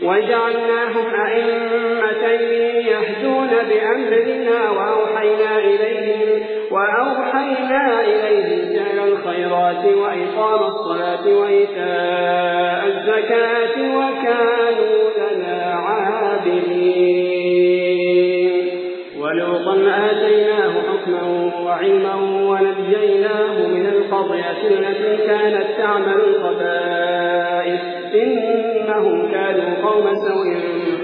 وجعلناهم أئمة يهدون بأمرنا وأوحينا إليهم فعل الخيرات وإقام الصلاة وإيتاء الزكاة وكانوا لنا عابدين. ولوطا آتيناه حكما وعلما ونجيناه من القرية التي كانت تعمل الخبائث إنهم كانوا قوم سوء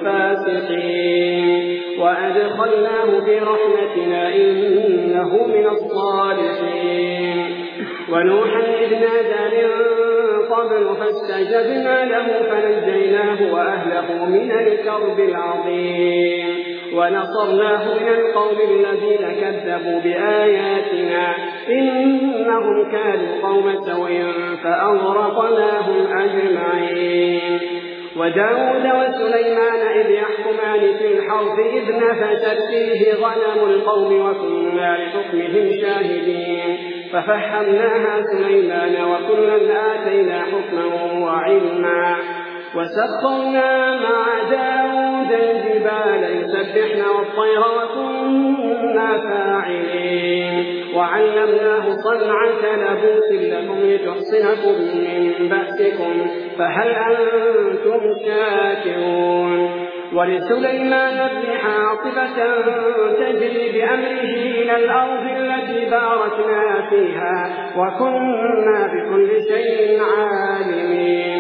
فاسقين وأدخلناه في رحمتنا إنه من الصالحين. ونوحا إذ نادى من قبل فاستجبنا له فنجيناه وأهله من الكرب العظيم ونصرناه من القوم الذين كذبوا بآياتنا إنهم كانوا قوم سوء فأغرقناهم أجمعين. وداود وسليمان إذ يحكمان في الحرث إذ نفشت فيه غنم القوم وكنا لحكمهم شاهدين ففهمناها سليمان وكلا آتينا حكما وعلما وسخرنا مع داود الجبال يسبحن والطير وكنا فاعلين وعلمناه صنعة لبوس لكم لتحصنكم من بأسكم فهل أنتم شاكرون. ولسليمان الريح عاصفة تجري بأمره إلى الأرض التي باركنا فيها وكنا بكل شيء عالمين.